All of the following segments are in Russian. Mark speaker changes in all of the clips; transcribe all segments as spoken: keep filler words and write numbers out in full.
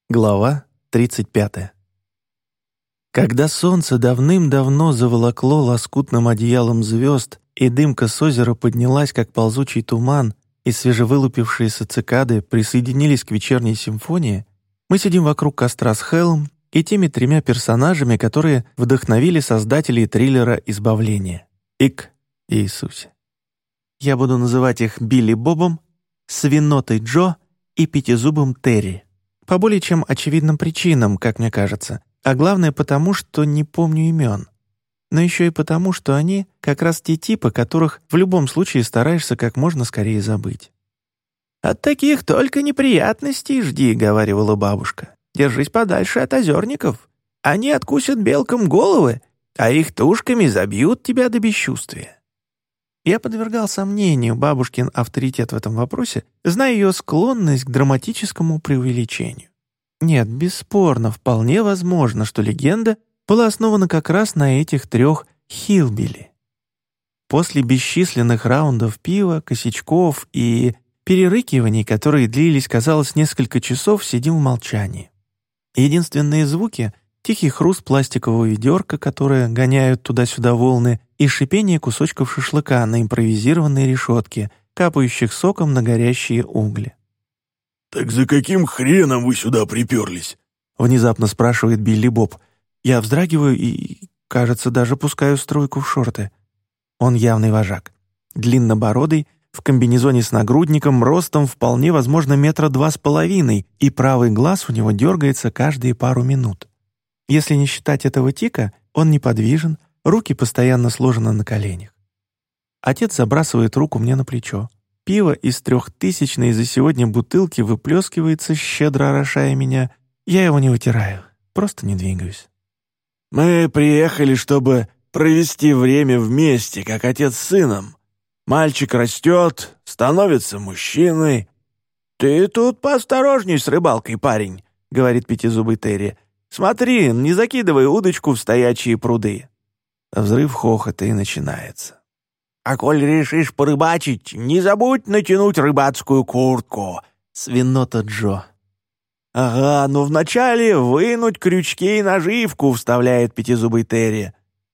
Speaker 1: Глава тридцать пятая. Когда солнце давным-давно заволокло лоскутным одеялом звезд, и дымка с озера поднялась, как ползучий туман, и свежевылупившиеся цикады присоединились к вечерней симфонии, мы сидим вокруг костра с Хэлом и теми тремя персонажами, которые вдохновили создателей триллера «Избавление» — Ик и Иисусе. Я буду называть их Билли Бобом, Свинотой Джо и Пятизубым Терри. По более чем очевидным причинам, как мне кажется, а главное потому, что не помню имен. Но еще и потому, что они как раз те типы, которых в любом случае стараешься как можно скорее забыть. «От таких только неприятностей жди», — говаривала бабушка. «Держись подальше от озерников. Они откусят белкам головы, а их тушками забьют тебя до бесчувствия». Я подвергал сомнению бабушкин авторитет в этом вопросе, зная ее склонность к драматическому преувеличению. Нет, бесспорно, вполне возможно, что легенда была основана как раз на этих трех хиллбилли. После бесчисленных раундов пива, косячков и перерыкиваний, которые длились, казалось, несколько часов, сидим в молчании. Единственные звуки — тихий хруст пластикового ведерка, которое гоняют туда-сюда волны, и шипение кусочков шашлыка на импровизированной решетке, капающих соком на горящие угли.
Speaker 2: «Так за каким хреном вы сюда приперлись?»
Speaker 1: — внезапно спрашивает Билли Боб. Я вздрагиваю и, кажется, даже пускаю струйку в шорты. Он явный вожак. Длиннобородый, в комбинезоне с нагрудником, ростом вполне возможно метра два с половиной, и правый глаз у него дергается каждые пару минут. Если не считать этого тика, он неподвижен, руки постоянно сложены на коленях. Отец забрасывает руку мне на плечо. Пиво из трехтысячной за сегодня бутылки выплескивается, щедро орошая меня. Я его не вытираю, просто не двигаюсь.
Speaker 2: «Мы приехали, чтобы провести время вместе, как отец с сыном. Мальчик растет, становится мужчиной».
Speaker 3: «Ты тут поосторожней с рыбалкой, парень», — говорит Пятизубый Терри. «Смотри, не закидывай удочку в стоячие пруды».
Speaker 1: Взрыв хохота и начинается.
Speaker 3: «А коль решишь порыбачить, не забудь натянуть рыбацкую куртку».
Speaker 1: Свинота Джо.
Speaker 3: «Ага, но вначале вынуть крючки и наживку», — вставляет Пятизубый Терри.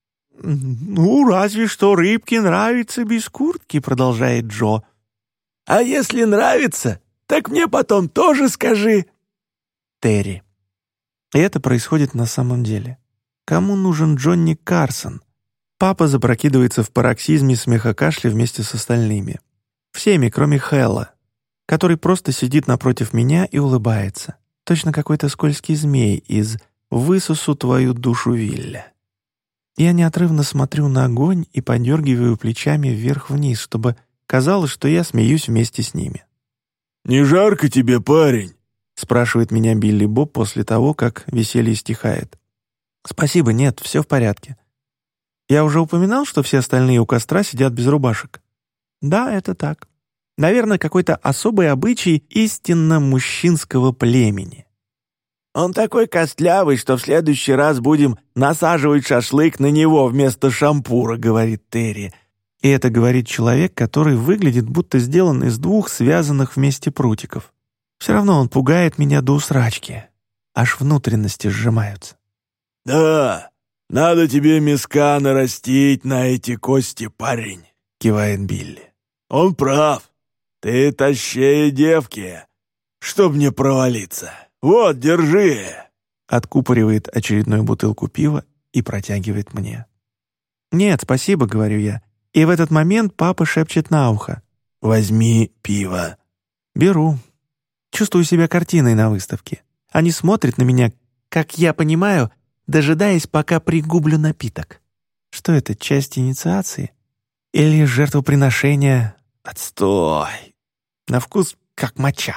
Speaker 4: «Ну, разве что рыбке нравится без куртки», — продолжает Джо.
Speaker 2: «А если нравится, так мне потом тоже скажи».
Speaker 1: Терри. И это происходит на самом деле. Кому нужен Джонни Карсон? Папа запрокидывается в пароксизме смеха-кашля вместе с остальными. Всеми, кроме Хэлла, который просто сидит напротив меня и улыбается. Точно какой-то скользкий змей из «Высосу твою душу, Вилля». Я неотрывно смотрю на огонь и подергиваю плечами вверх-вниз, чтобы казалось, что я смеюсь вместе с ними.
Speaker 2: «Не жарко тебе, парень?»
Speaker 1: — спрашивает меня Билли Боб после того, как веселье стихает. «Спасибо, нет, все в порядке. Я уже упоминал, что все остальные у костра сидят без рубашек?» «Да, это так. Наверное, какой-то особый обычай истинно мужчинского племени».
Speaker 3: «Он такой костлявый, что в следующий раз будем насаживать шашлык на него вместо шампура», — говорит Терри.
Speaker 1: И это говорит человек, который выглядит, будто сделан из двух связанных вместе прутиков. Все равно он пугает меня до усрачки. Аж внутренности сжимаются.
Speaker 2: «Да, надо тебе миска нарастить на эти кости, парень», — кивает Билли. «Он прав. Ты тащее девки, чтоб не провалиться. Вот, держи!»
Speaker 1: Откупоривает очередную бутылку пива и протягивает мне. «Нет, спасибо», — говорю я. И в этот момент папа шепчет на ухо.
Speaker 2: «Возьми пиво».
Speaker 1: Беру. Чувствую себя картиной на выставке. Они смотрят на меня, как я понимаю, дожидаясь, пока пригублю напиток. Что это, часть инициации? Или жертвоприношение? Отстой! На вкус как моча.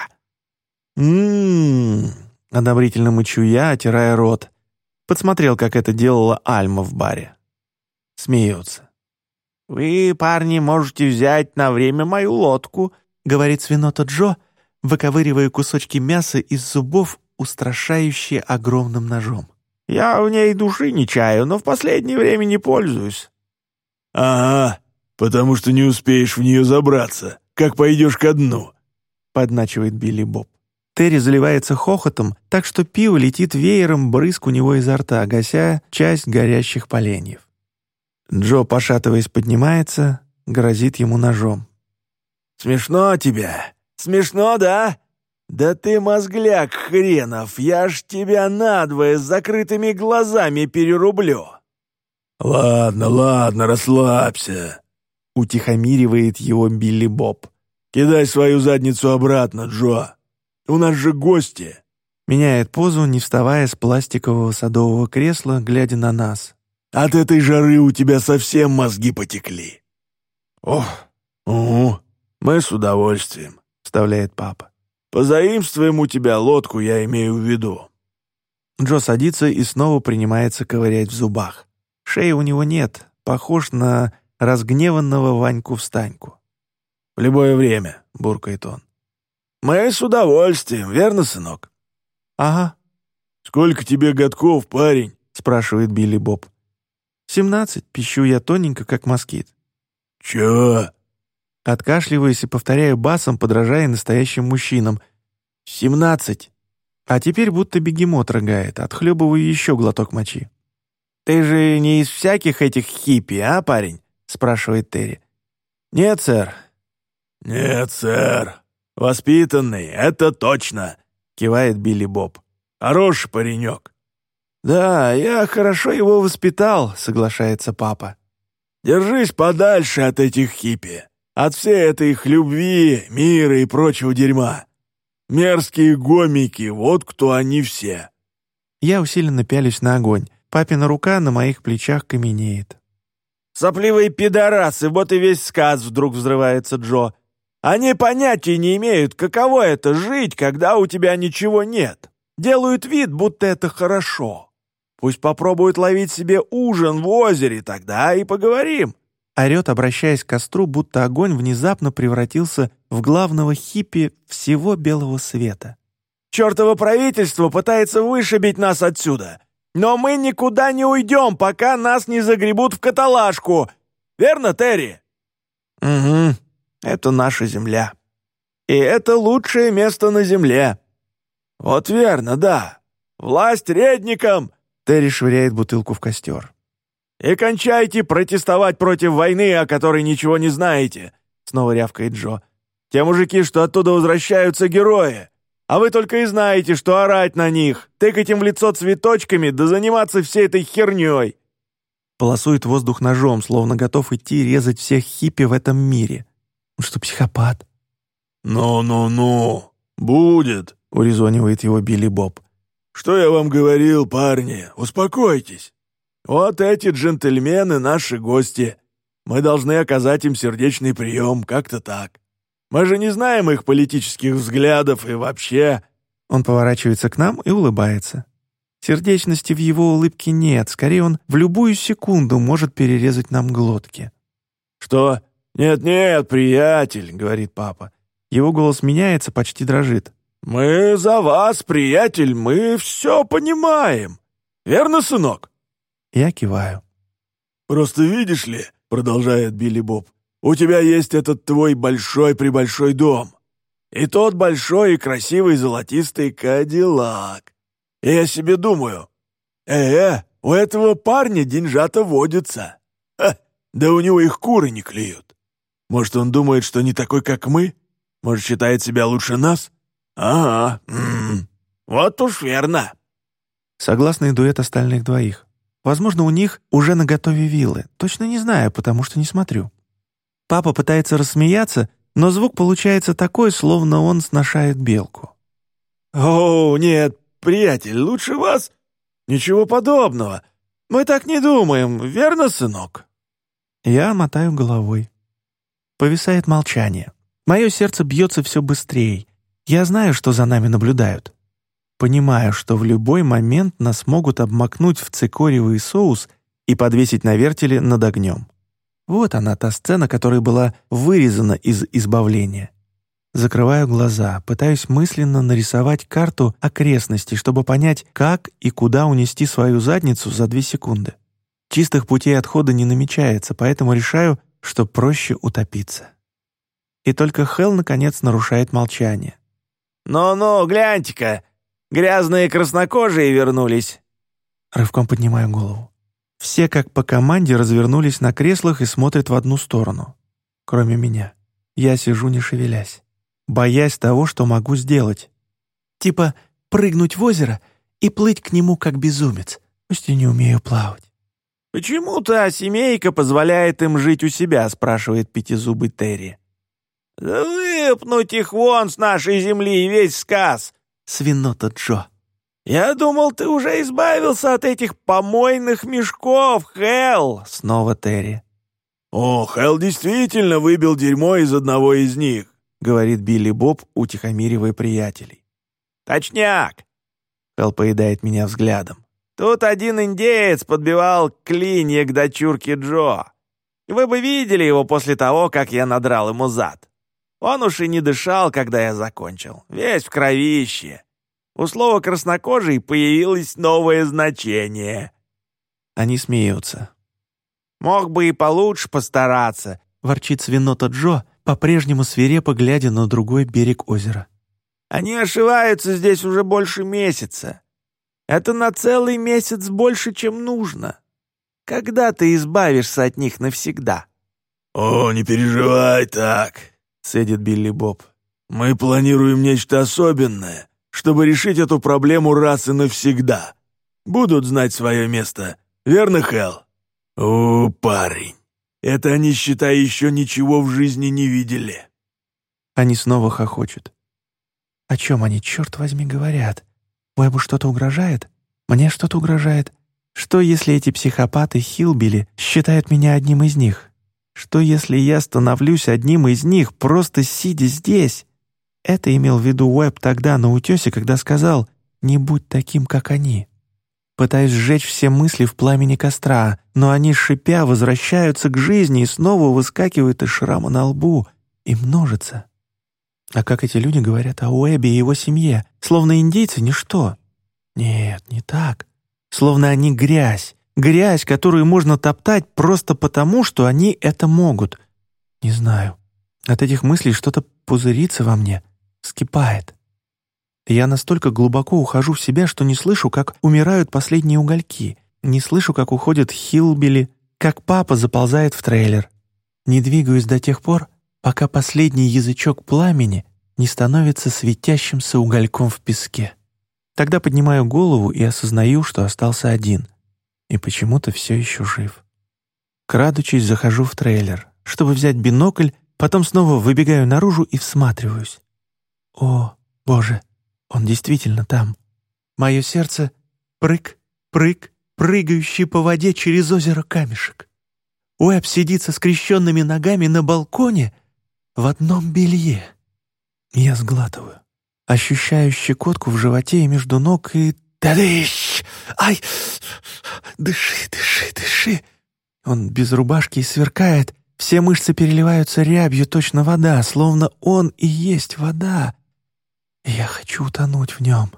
Speaker 1: «М-м-м», одобрительно мычу я, отирая рот. Подсмотрел, как это делала Альма в баре. Смеются.
Speaker 3: «Вы, парни, можете взять на время мою лодку»,
Speaker 1: — говорит Свинота Джо, выковыривая кусочки мяса из зубов, устрашающе огромным ножом.
Speaker 3: «Я в ней души не чаю, но в последнее время не пользуюсь».
Speaker 2: «Ага, потому что не успеешь в нее забраться, как пойдешь ко дну»,
Speaker 1: — подначивает Билли Боб. Терри заливается хохотом, так что пиво летит веером брызг у него изо рта, гася часть горящих поленьев. Джо, пошатываясь, поднимается, грозит ему ножом.
Speaker 2: «Смешно тебе? Смешно, да? Да ты мозгляк хренов, я ж тебя надвое с закрытыми глазами перерублю». «Ладно, ладно, расслабься», — утихомиривает его Билли Боб. «Кидай свою задницу обратно, Джо. У нас же гости».
Speaker 1: Меняет позу, не вставая с пластикового садового кресла, глядя на нас.
Speaker 2: «От этой жары у тебя совсем мозги потекли». «Ох, угу, мы с удовольствием», — вставляет папа. «Позаимствуем у тебя лодку, я имею в виду».
Speaker 1: Джо садится и снова принимается ковырять в зубах. Шеи у него нет, похож на разгневанного Ваньку-встаньку.
Speaker 2: «В любое время», — буркает он. «Мы с удовольствием, верно, сынок?»
Speaker 1: «Ага».
Speaker 2: «Сколько тебе годков, парень?»
Speaker 1: — спрашивает Билли Боб. «Семнадцать», — пищу я тоненько, как москит.
Speaker 2: «Чё?»
Speaker 1: Откашливаюсь и повторяю басом, подражая настоящим мужчинам. «Семнадцать». А теперь будто бегемот рыгает, отхлебываю еще глоток мочи. «Ты же не из всяких этих хиппи, а, парень?» — спрашивает Терри. «Нет, сэр».
Speaker 2: «Нет, сэр. Воспитанный, это точно», — кивает Билли Боб. «Хороший паренек».
Speaker 1: «Да, я хорошо его воспитал», — соглашается папа.
Speaker 2: «Держись подальше от этих хиппи, от всей этой их любви, мира и прочего дерьма. Мерзкие гомики, вот кто они все».
Speaker 1: Я усиленно пялюсь на огонь. Папина рука на моих плечах каменеет.
Speaker 3: «Сопливые пидорасы, вот и весь сказ», — вдруг взрывается Джо. «Они понятия не имеют, каково это — жить, когда у тебя ничего нет. Делают вид, будто это хорошо. Пусть попробуют ловить себе ужин в озере, тогда и поговорим».
Speaker 1: Орет, обращаясь к костру, будто огонь внезапно превратился в главного хиппи всего белого света.
Speaker 3: «Чёртово правительство пытается вышибить нас отсюда. Но мы никуда не уйдем, пока нас не загребут в каталажку. Верно, Терри?»
Speaker 1: «Угу, это наша земля.
Speaker 3: И это лучшее место на земле». «Вот верно, да. Власть редникам!»
Speaker 1: Терри швыряет бутылку в костер.
Speaker 3: «И кончайте протестовать против войны, о которой ничего не знаете», — снова рявкает Джо. «Те мужики, что оттуда возвращаются, герои. А вы только и знаете, что орать на них, тыкать им в лицо цветочками, да заниматься всей этой херней».
Speaker 1: Полосует воздух ножом, словно готов идти резать всех хиппи в этом мире. Он что, психопат?
Speaker 2: «Ну-ну-ну, будет», — урезонивает его Билли Боб. «Что я вам говорил, парни? Успокойтесь. Вот эти джентльмены — наши гости. Мы должны оказать им сердечный прием, как-то так. Мы же не знаем их политических взглядов и вообще...»
Speaker 1: Он поворачивается к нам и улыбается. Сердечности в его улыбке нет, скорее он в любую секунду может перерезать нам глотки.
Speaker 3: «Что? Нет-нет, приятель», — говорит папа.
Speaker 1: Его голос меняется, почти дрожит.
Speaker 3: «Мы за вас, приятель, мы все понимаем. Верно, сынок?»
Speaker 1: Я киваю.
Speaker 2: «Просто видишь ли», — продолжает Билли Боб, «у тебя есть этот твой большой-пребольшой дом. И тот большой и красивый золотистый кадиллак. И я себе думаю, э-э, у этого парня деньжата водятся. Ха, да у него их куры не клюют. Может, он думает, что не такой, как мы? Может, считает себя лучше нас? Ага, м-м, вот уж верно».
Speaker 1: Согласный дуэт остальных двоих. Возможно, у них уже наготове виллы. Точно не знаю, потому что не смотрю. Папа пытается рассмеяться, но звук получается такой, словно он сношает белку.
Speaker 3: «О, нет, приятель, лучше вас. Ничего подобного. Мы так не думаем, верно, сынок?»
Speaker 1: Я мотаю головой. Повисает молчание. Мое сердце бьется все быстрее. Я знаю, что за нами наблюдают. Понимаю, что в любой момент нас могут обмакнуть в цикоревый соус и подвесить на вертеле над огнем. Вот она, та сцена, которая была вырезана из «Избавления». Закрываю глаза, пытаюсь мысленно нарисовать карту окрестностей, чтобы понять, как и куда унести свою задницу за две секунды. Чистых путей отхода не намечается, поэтому решаю, что проще утопиться. И только Хелл, наконец, нарушает молчание.
Speaker 3: «Ну-ну, гляньте-ка, грязные краснокожие вернулись».
Speaker 1: Рывком поднимаю голову. Все, как по команде, развернулись на креслах и смотрят в одну сторону. Кроме меня. Я сижу, не шевелясь, боясь того, что могу сделать. Типа прыгнуть в озеро и плыть к нему, как безумец, пусть и не умею плавать.
Speaker 3: «Почему та семейка позволяет им жить у себя?» — спрашивает пятизубый Терри. «Да выпнуть их вон с нашей земли и весь сказ!» — свинота Джо. «Я думал, ты уже избавился от этих помойных мешков, Хэл!» — снова Терри.
Speaker 2: «О, Хэл действительно выбил дерьмо из одного из них»,
Speaker 1: — говорит Билли Боб, утихомиривая приятелей.
Speaker 3: «Точняк!» —
Speaker 1: Хэл поедает меня взглядом.
Speaker 3: «Тут один индеец подбивал клинья к дочурке Джо. Вы бы видели его после того, как я надрал ему зад. Он уж и не дышал, когда я закончил. Весь в кровище. У слова «краснокожий» появилось новое значение».
Speaker 1: Они смеются.
Speaker 3: «Мог бы и получше постараться»,
Speaker 1: — ворчит свинота Джо, по-прежнему свирепо глядя на другой берег озера.
Speaker 3: «Они ошиваются здесь уже больше месяца. Это на целый месяц больше, чем нужно. Когда ты избавишься от них навсегда?»
Speaker 2: «О, не переживай так», — цедит Билли Боб. «Мы планируем нечто особенное, чтобы решить эту проблему раз и навсегда. Будут знать свое место, верно, Хэл? О, парень, это они, считай, еще ничего в жизни не видели».
Speaker 1: Они снова хохочут. О чем они, черт возьми, говорят? Уэбу что-то угрожает? Мне что-то угрожает? Что, если эти психопаты-хиллбилли считают меня одним из них? Что, если я становлюсь одним из них, просто сидя здесь? Это имел в виду Уэб тогда на утёсе, когда сказал «не будь таким, как они». Пытаюсь сжечь все мысли в пламени костра, но они, шипя, возвращаются к жизни и снова выскакивают из шрама на лбу и множатся. А как эти люди говорят о Уэбе и его семье, словно индейцы — ничто. Нет, не так. Словно они грязь, грязь, которую можно топтать просто потому, что они это могут. Не знаю. От этих мыслей что-то пузырится во мне, вскипает. Я настолько глубоко ухожу в себя, что не слышу, как умирают последние угольки, не слышу, как уходят хиллбилли, как папа заползает в трейлер. Не двигаюсь до тех пор, пока последний язычок пламени не становится светящимся угольком в песке. Тогда поднимаю голову и осознаю, что остался один, и почему-то все еще жив. Крадучись, захожу в трейлер, чтобы взять бинокль, потом снова выбегаю наружу и всматриваюсь. О, Боже, он действительно там. Мое сердце — прыг, прыг, прыгающий по воде через озеро камешек. Уэб сидит со скрещенными ногами на балконе в одном белье. Я сглатываю, ощущаю щекотку в животе и между ног и... «Тадыщ! Ай! Дыши, дыши, дыши!» Он без рубашки и сверкает, все мышцы переливаются рябью, точно вода, словно он и есть вода. Я хочу утонуть в нем.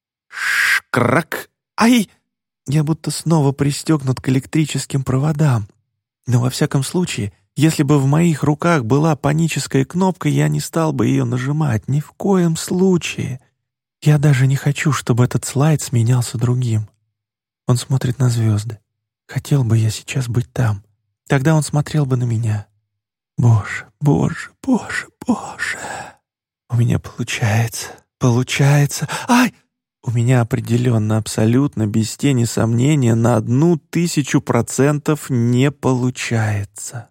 Speaker 1: Шкрак! Ай! Я будто снова пристегнут к электрическим проводам. Но во всяком случае, если бы в моих руках была паническая кнопка, я не стал бы ее нажимать, ни в коем случае. Я даже не хочу, чтобы этот слайд сменялся другим. Он смотрит на звезды. Хотел бы я сейчас быть там. Тогда он смотрел бы на меня. Боже, боже, боже, боже. У меня получается, получается. Ай! У меня определенно, абсолютно, без тени сомнения, на одну тысячу процентов не получается.